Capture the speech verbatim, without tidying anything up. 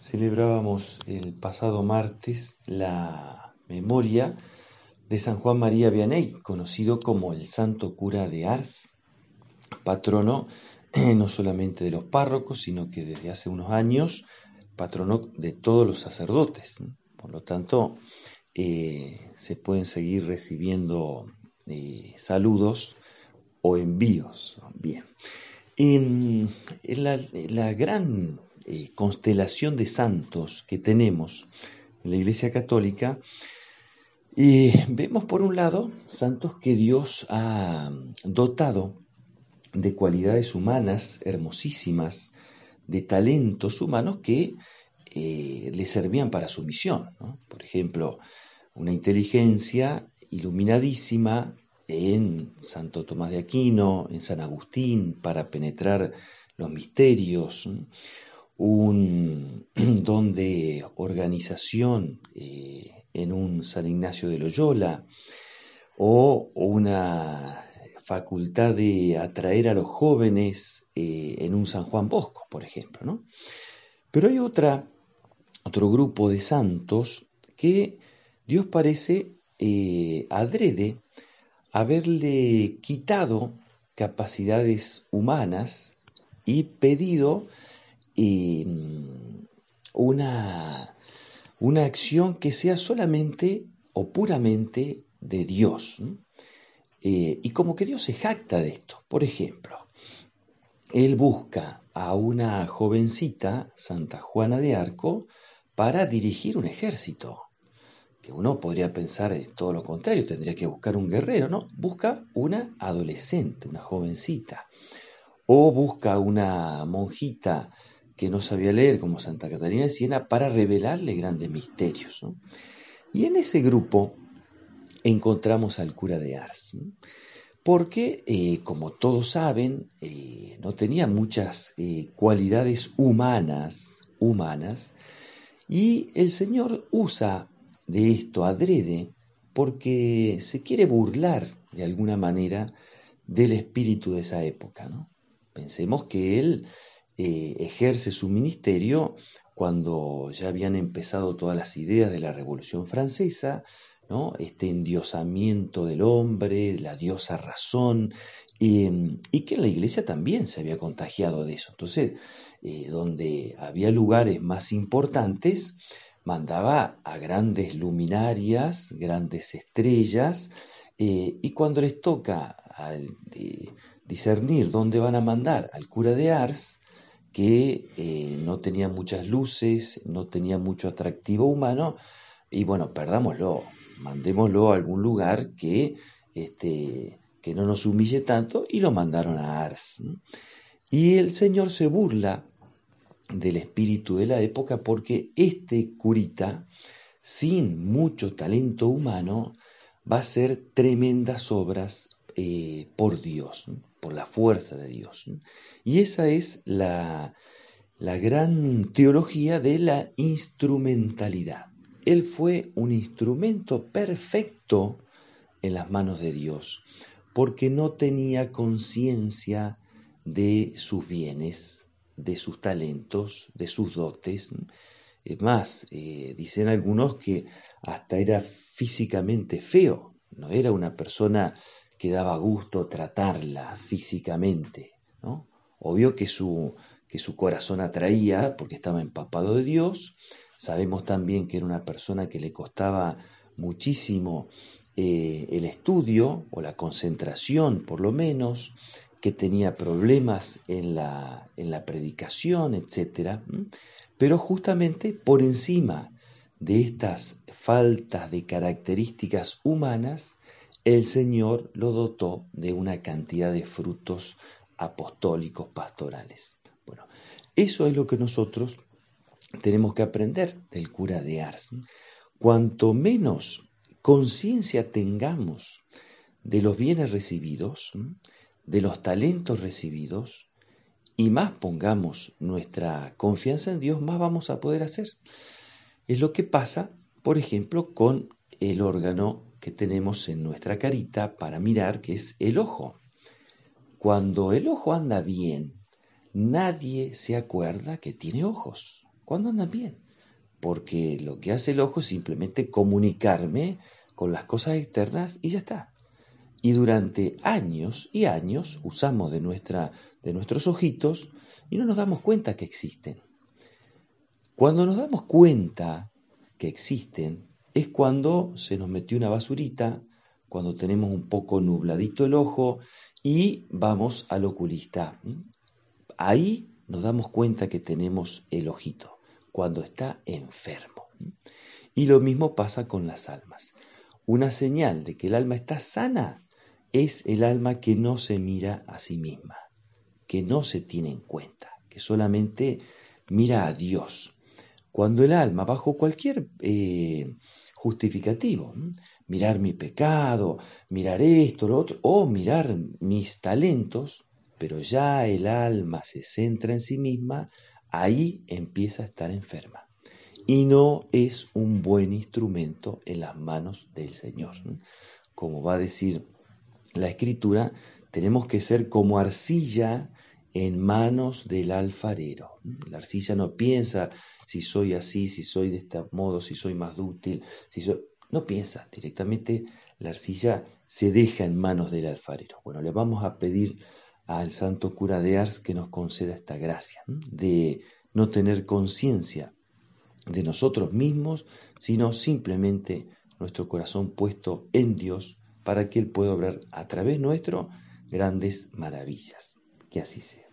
Celebrábamos el pasado martes la memoria de San Juan María Vianney, conocido como el Santo Cura de Ars, patrono eh, no solamente de los párrocos, sino que desde hace unos años patrono de todos los sacerdotes. Por lo tanto, eh, se pueden seguir recibiendo eh, saludos o envíos. Bien. En la, la gran eh, constelación de santos que tenemos en la Iglesia Católica, eh, vemos por un lado santos que Dios ha dotado de cualidades humanas hermosísimas, de talentos humanos que eh, le servían para su misión, ¿no? Por ejemplo, una inteligencia iluminadísima en Santo Tomás de Aquino, en San Agustín, para penetrar los misterios, un don de organización eh, en un San Ignacio de Loyola, o una facultad de atraer a los jóvenes eh, en un San Juan Bosco, por ejemplo, ¿no? Pero hay otra, otro grupo de santos que Dios parece eh, adrede haberle quitado capacidades humanas y pedido eh, una, una acción que sea solamente o puramente de Dios. Eh, y como que Dios se jacta de esto. Por ejemplo, Él busca a una jovencita, Santa Juana de Arco, para dirigir un ejército. Que uno podría pensar es todo lo contrario, tendría que buscar un guerrero, ¿no? Busca una adolescente, una jovencita. O busca una monjita que no sabía leer, como Santa Catalina de Siena, para revelarle grandes misterios, ¿no? Y en ese grupo encontramos al cura de Ars, ¿no? Porque, eh, como todos saben, eh, no tenía muchas eh, cualidades humanas, humanas, y el Señor usa de esto adrede porque se quiere burlar de alguna manera del espíritu de esa época, ¿no? Pensemos que él eh, ejerce su ministerio cuando ya habían empezado todas las ideas de la Revolución Francesa, ¿no? Este endiosamiento del hombre, la diosa razón, eh, y que en la iglesia también se había contagiado de eso. Entonces, eh, donde había lugares más importantes, mandaba a grandes luminarias, grandes estrellas, eh, y cuando les toca al, eh, discernir dónde van a mandar al cura de Ars, que eh, no tenía muchas luces, no tenía mucho atractivo humano, y bueno, perdámoslo, mandémoslo a algún lugar que, este, que no nos humille tanto, y lo mandaron a Ars. Y el Señor se burla del espíritu de la época porque este curita, sin mucho talento humano, va a hacer tremendas obras eh, por Dios, ¿no? Por la fuerza de Dios, ¿no? Y esa es la, la gran teología de la instrumentalidad. Él fue un instrumento perfecto en las manos de Dios, porque no tenía conciencia de sus bienes, de sus talentos, de sus dotes. Es más, eh, dicen algunos que hasta era físicamente feo, no era una persona que daba gusto tratarla físicamente, ¿no? Obvio que su, que su corazón atraía porque estaba empapado de Dios. Sabemos también que era una persona que le costaba muchísimo eh, el estudio o la concentración, por lo menos, que tenía problemas en la, en la predicación, etcétera. Pero justamente por encima de estas faltas de características humanas, el Señor lo dotó de una cantidad de frutos apostólicos, pastorales. Bueno, eso es lo que nosotros tenemos que aprender del cura de Ars. Cuanto menos conciencia tengamos de los bienes recibidos, de los talentos recibidos, y más pongamos nuestra confianza en Dios, más vamos a poder hacer. Es lo que pasa, por ejemplo, con el órgano que tenemos en nuestra carita para mirar, que es el ojo. Cuando el ojo anda bien, nadie se acuerda que tiene ojos. cuando andan bien, porque lo que hace el ojo es simplemente comunicarme con las cosas externas y ya está. Y durante años y años usamos de, nuestra, de nuestros ojitos y no nos damos cuenta que existen. Cuando nos damos cuenta que existen es cuando se nos metió una basurita, cuando tenemos un poco nubladito el ojo y vamos al oculista. Ahí nos damos cuenta que tenemos el ojito, cuando está enfermo. Y lo mismo pasa con las almas. Una señal de que el alma está sana es el alma que no se mira a sí misma, que no se tiene en cuenta, que solamente mira a Dios. Cuando el alma, bajo cualquier eh, justificativo, ¿m? mirar mi pecado, mirar esto, lo otro, o mirar mis talentos, pero ya el alma se centra en sí misma, ahí empieza a estar enferma. Y no es un buen instrumento en las manos del Señor. Como va a decir la Escritura, tenemos que ser como arcilla en manos del alfarero. La arcilla no piensa si soy así, si soy de este modo, si soy más dúctil, si soy... no piensa, directamente la arcilla se deja en manos del alfarero. Bueno, le vamos a pedir al santo cura de Ars que nos conceda esta gracia de no tener conciencia de nosotros mismos, sino simplemente nuestro corazón puesto en Dios para que Él pueda obrar a través nuestro grandes maravillas. Que así sea.